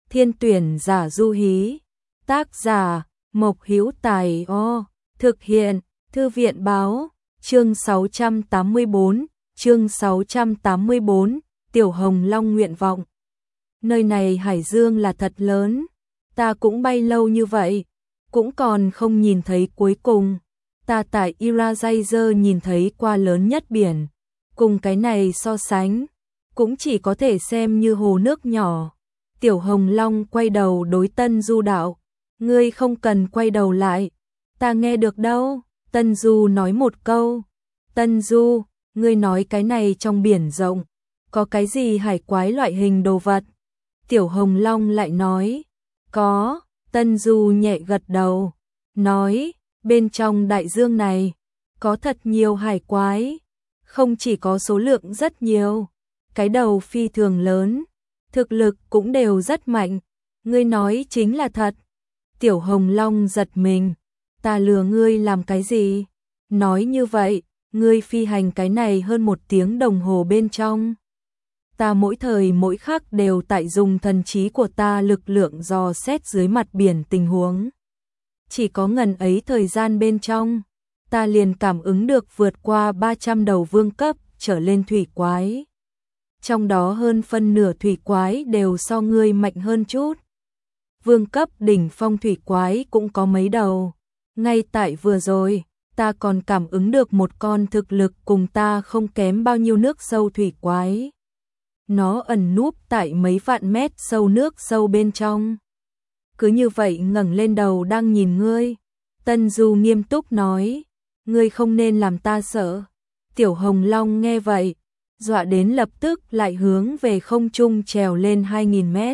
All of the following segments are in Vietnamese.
Thiên tuyển giả du hí. Tác giả Mộc Hữu Tài. Thực hiện Thư viện báo. Chương 684, Tiểu Hồng Long nguyện vọng. Nơi này hải dương là thật lớn, ta cũng bay lâu như vậy, cũng còn không nhìn thấy cuối cùng. Ta tại Irajazer nhìn thấy qua lớn nhất biển, cùng cái này so sánh, cũng chỉ có thể xem như hồ nước nhỏ. Tiểu Hồng Long quay đầu đối Tân Du đạo, ngươi không cần quay đầu lại, ta nghe được đâu. Tân Du nói một câu. Tân Du, ngươi nói cái này trong biển rộng, có cái gì hải quái loại hình đồ vật? Tiểu Hồng Long lại nói, có. Tân Du nhẹ gật đầu, nói, bên trong đại dương này, có thật nhiều hải quái, không chỉ có số lượng rất nhiều, cái đầu phi thường lớn, thực lực cũng đều rất mạnh, ngươi nói chính là thật. Tiểu Hồng Long giật mình, ta lừa ngươi làm cái gì? Nói như vậy, ngươi phi hành cái này hơn 1 tiếng đồng hồ bên trong. Ta mỗi thời mỗi khắc đều tại dùng thần trí của ta lực lượng dò xét dưới mặt biển tình huống. Chỉ có ngần ấy thời gian bên trong, ta liền cảm ứng được vượt qua 300 đầu vương cấp trở lên thủy quái. Trong đó hơn phân nửa thủy quái đều so ngươi mạnh hơn chút. Vương cấp đỉnh phong thủy quái cũng có mấy đầu. Ngay tại vừa rồi, ta còn cảm ứng được một con thực lực cùng ta không kém bao nhiêu nước sâu thủy quái. Nó ẩn núp tại mấy vạn mét sâu nước sâu bên trong. Cứ như vậy ngẩng lên đầu đang nhìn ngươi. Tân Du nghiêm túc nói, ngươi không nên làm ta sợ. Tiểu Hồng Long nghe vậy, dọa đến lập tức lại hướng về không trung trèo lên 2000 mét.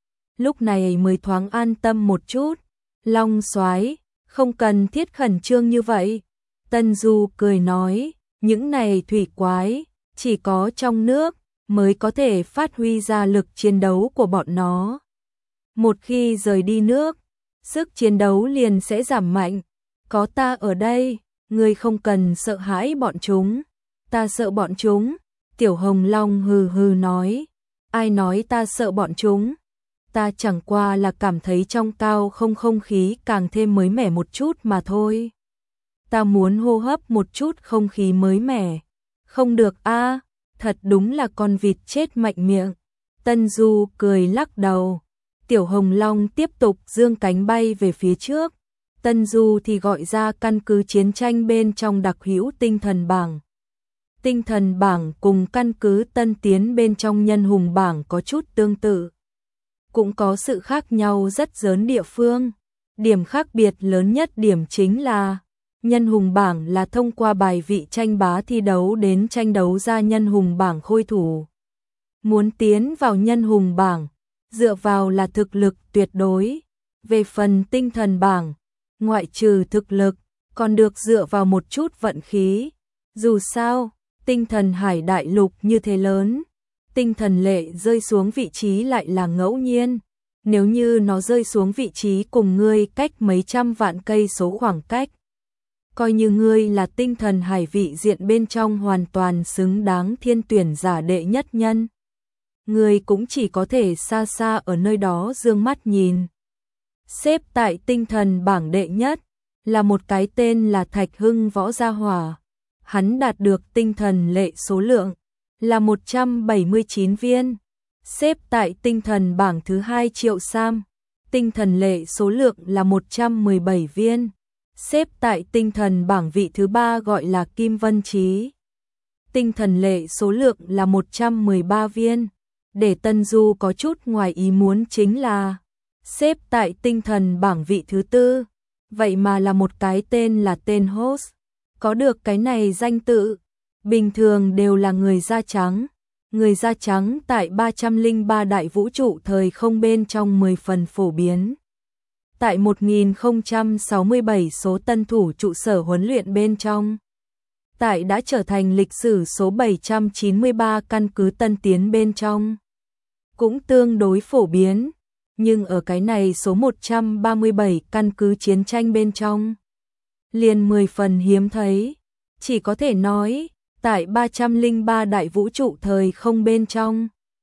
Lúc này mới thoáng an tâm một chút. Long soái, không cần thiết khẩn trương như vậy. Tân Du cười nói, những này thủy quái, chỉ có trong nước mới có thể phát huy ra lực chiến đấu của bọn nó. Một khi rời đi nước, sức chiến đấu liền sẽ giảm mạnh. Có ta ở đây, ngươi không cần sợ hãi bọn chúng. Ta sợ bọn chúng. Tiểu Hồng Long hừ hừ nói, ai nói ta sợ bọn chúng? Ta chẳng qua là cảm thấy trong cao không khí càng thêm mới mẻ một chút mà thôi. Ta muốn hô hấp một chút không khí mới mẻ. Không được a, thật đúng là con vịt chết mạnh miệng. Tân Du cười lắc đầu. Tiểu Hồng Long tiếp tục dương cánh bay về phía trước. Tân Du thì gọi ra căn cứ chiến tranh bên trong đặc hữu tinh thần bảng. Tinh thần bảng cùng căn cứ tân tiến bên trong nhân hùng bảng có chút tương tự. Cũng có sự khác nhau rất lớn địa phương. Điểm khác biệt lớn nhất điểm chính là nhân hùng bảng là thông qua bài vị tranh bá thi đấu đến tranh đấu ra nhân hùng bảng khôi thủ. Muốn tiến vào nhân hùng bảng, dựa vào là thực lực tuyệt đối. Về phần tinh thần bảng, ngoại trừ thực lực, còn được dựa vào một chút vận khí. Dù sao, tinh thần hải đại lục như thế lớn, tinh thần lệ rơi xuống vị trí lại là ngẫu nhiên. Nếu như nó rơi xuống vị trí cùng ngươi cách mấy trăm vạn cây số khoảng cách, coi như ngươi là tinh thần hải vị diện bên trong hoàn toàn xứng đáng thiên tuyển giả đệ nhất nhân. Ngươi cũng chỉ có thể xa xa ở nơi đó dương mắt nhìn. Xếp tại tinh thần bảng đệ nhất là một cái tên là Thạch Hưng võ gia hỏa. Hắn đạt được tinh thần lệ số lượng là 179 viên. Xếp tại tinh thần bảng thứ 2 Triệu Sam, tinh thần lệ số lượng là 117 viên. Xếp tại tinh thần bảng vị thứ 3 gọi là Kim Vân Chí, tinh thần lệ số lượng là 113 viên. Để Tân Du có chút ngoài ý muốn chính là xếp tại tinh thần bảng vị thứ 4, vậy mà là một cái tên là tên Host. Có được cái này danh tự, bình thường đều là người da trắng. Người da trắng tại 303 đại vũ trụ thời không bên trong 10 phần phổ biến. Tại 1067 số tân thủ trụ sở huấn luyện bên trong. Tại đã trở thành lịch sử số 793 căn cứ tân tiến bên trong. Cũng tương đối phổ biến, nhưng ở cái này số 137 căn cứ chiến tranh bên trong, liền 10 phần hiếm thấy. Chỉ có thể nói, tại 303 đại vũ trụ thời không bên trong,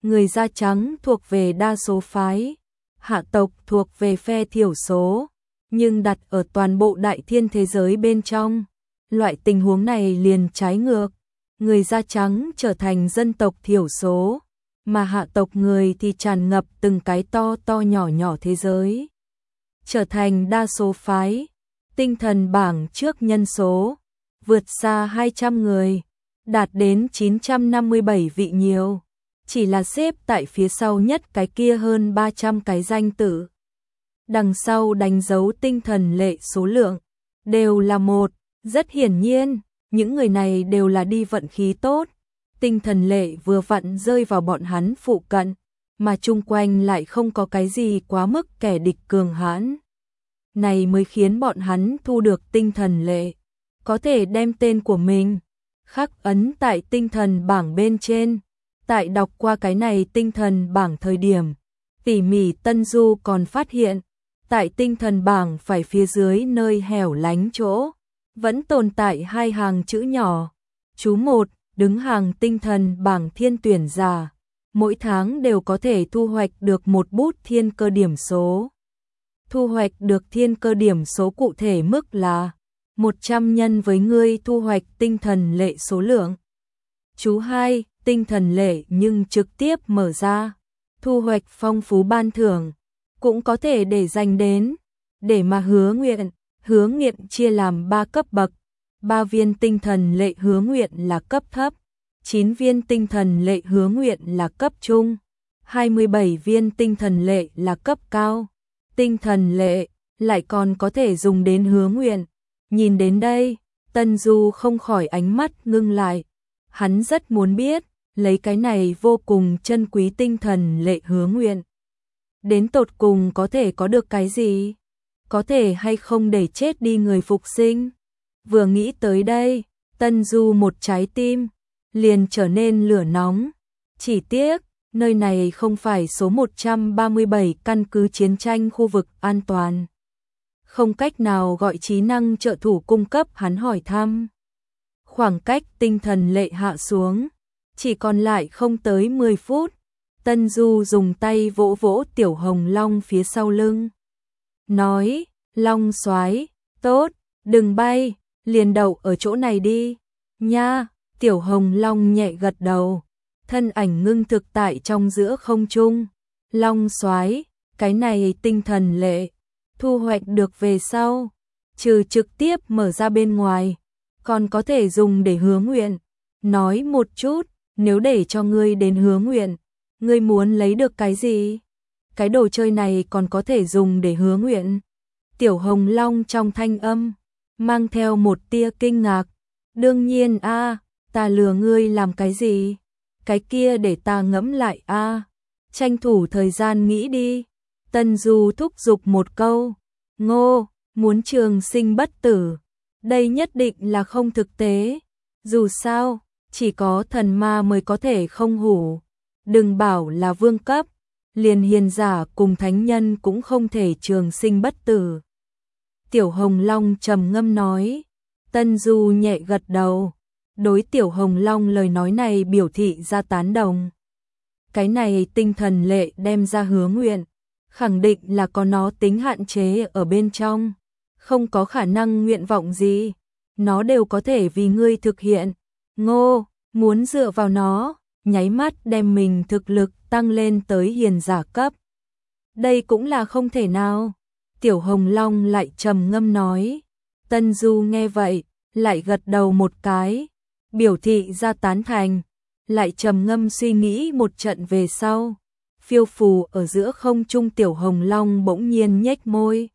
Người da trắng thuộc về đa số phái, hạ tộc thuộc về phe thiểu số, nhưng đặt ở toàn bộ đại thiên thế giới bên trong, loại tình huống này liền trái ngược. Người da trắng trở thành dân tộc thiểu số, mà hạ tộc người thì tràn ngập từng cái to to nhỏ nhỏ thế giới. Trở thành đa số phái, tinh thần bảng trước nhân số, vượt xa 200 người, đạt đến 957 vị nhiều. Chỉ là xếp tại phía sau nhất cái kia hơn 300 cái danh tử. Đằng sau đánh dấu tinh thần lệ số lượng, đều là một, rất hiển nhiên, những người này đều là đi vận khí tốt. Tinh thần lệ vừa vặn rơi vào bọn hắn phụ cận, mà chung quanh lại không có cái gì quá mức kẻ địch cường hãn. Này mới khiến bọn hắn thu được tinh thần lệ, có thể đem tên của mình khắc ấn tại tinh thần bảng bên trên. Tại đọc qua cái này tinh thần bảng thời điểm, tỉ mỉ Tân Du còn phát hiện, tại tinh thần bảng phải phía dưới nơi hẻo lánh chỗ, vẫn tồn tại hai hàng chữ nhỏ. Chú 1, đứng hàng tinh thần bảng thiên tuyển giả, mỗi tháng đều có thể thu hoạch được một bút thiên cơ điểm số. Thu hoạch được thiên cơ điểm số cụ thể mức là 100 nhân với ngươi thu hoạch tinh thần lệ số lượng. Chú 2, tinh thần lệ nhưng trực tiếp mở ra, thu hoạch phong phú ban thưởng, cũng có thể để dành đến, để mà hứa nguyện chia làm 3 cấp bậc, 3 viên tinh thần lệ hứa nguyện là cấp thấp, 9 viên tinh thần lệ hứa nguyện là cấp trung, 27 viên tinh thần lệ là cấp cao. Tinh thần lệ lại còn có thể dùng đến hứa nguyện. Nhìn đến đây, Tân Du không khỏi ánh mắt ngưng lại. Hắn rất muốn biết, lấy cái này vô cùng chân quý tinh thần lệ hứa nguyện, đến tột cùng có thể có được cái gì? Có thể hay không để chết đi người phục sinh? Vừa nghĩ tới đây, Tân Du một trái tim liền trở nên lửa nóng. Chỉ tiếc, nơi này không phải số 137 căn cứ chiến tranh khu vực an toàn. Không cách nào gọi trí năng trợ thủ cung cấp hắn hỏi thăm. Khoảng cách tinh thần lệ hạ xuống, chỉ còn lại không tới 10 phút. Tân Du dùng tay vỗ vỗ Tiểu Hồng Long phía sau lưng. Nói, Long soái, tốt, đừng bay, liền đậu ở chỗ này đi. Nha, Tiểu Hồng Long nhẹ gật đầu, thân ảnh ngưng thực tại trong giữa không trung. Long soái, cái này tinh thần lệ, thu hoạch được về sau, trừ trực tiếp mở ra bên ngoài, còn có thể dùng để hứa nguyện. Nói một chút, nếu để cho ngươi đến hứa nguyện, ngươi muốn lấy được cái gì? Cái đồ chơi này còn có thể dùng để hứa nguyện. Tiểu Hồng Long trong thanh âm mang theo một tia kinh ngạc. Đương nhiên a, ta lừa ngươi làm cái gì? Cái kia để ta ngẫm lại a. Tranh thủ thời gian nghĩ đi. Tân Du thúc giục một câu. Ngô, muốn trường sinh bất tử. Đây nhất định là không thực tế. Dù sao, chỉ có thần ma mới có thể không hủ. Đừng bảo là vương cấp, liền hiền giả cùng thánh nhân cũng không thể trường sinh bất tử. Tiểu Hồng Long trầm ngâm nói. Tân Du nhẹ gật đầu, đối Tiểu Hồng Long lời nói này biểu thị ra tán đồng. Cái này tinh thần lệ đem ra hứa nguyện, khẳng định là có nó tính hạn chế ở bên trong, không có khả năng nguyện vọng gì, nó đều có thể vì ngươi thực hiện. Ngô, muốn dựa vào nó, nháy mắt đem mình thực lực tăng lên tới hiền giả cấp. Đây cũng là không thể nào. Tiểu Hồng Long lại trầm ngâm nói. Tân Du nghe vậy, lại gật đầu một cái, biểu thị ra tán thành, lại trầm ngâm suy nghĩ một trận về sau. Phiêu phù ở giữa không trung Tiểu Hồng Long bỗng nhiên nhếch môi,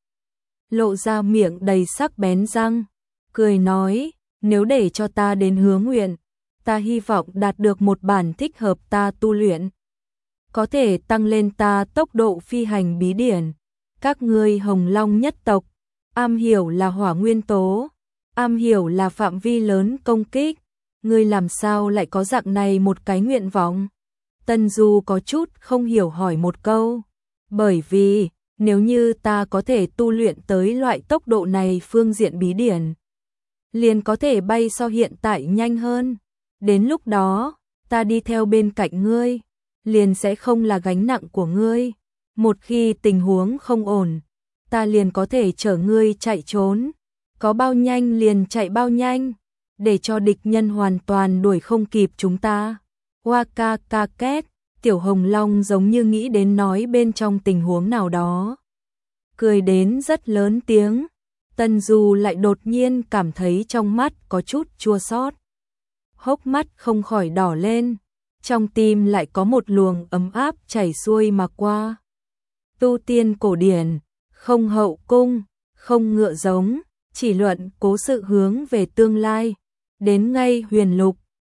lộ ra miệng đầy sắc bén răng, cười nói, nếu để cho ta đến hứa nguyện, ta hy vọng đạt được một bản thích hợp ta tu luyện, có thể tăng lên ta tốc độ phi hành bí điển. Các ngươi Hồng Long nhất tộc, am hiểu là hỏa nguyên tố, am hiểu là phạm vi lớn công kích, ngươi làm sao lại có dạng này một cái nguyện vọng? Tân Du có chút không hiểu hỏi một câu, bởi vì nếu như ta có thể tu luyện tới loại tốc độ này phương diện bí điển, liền có thể bay so hiện tại nhanh hơn, đến lúc đó, ta đi theo bên cạnh ngươi, liền sẽ không là gánh nặng của ngươi. Một khi tình huống không ổn, ta liền có thể chở ngươi chạy trốn. Có bao nhanh liền chạy bao nhanh, để cho địch nhân hoàn toàn đuổi không kịp chúng ta. Hoa ca ca két, Tiểu Hồng Long giống như nghĩ đến nói bên trong tình huống nào đó. Cười đến rất lớn tiếng, Tần Du lại đột nhiên cảm thấy trong mắt có chút chua xót. Hốc mắt không khỏi đỏ lên, trong tim lại có một luồng ấm áp chảy xuôi mà qua. Tu tiên cổ điển, không hậu cung, không ngựa giống, chỉ luận cố sự hướng về tương lai. Đến ngay huyền lục,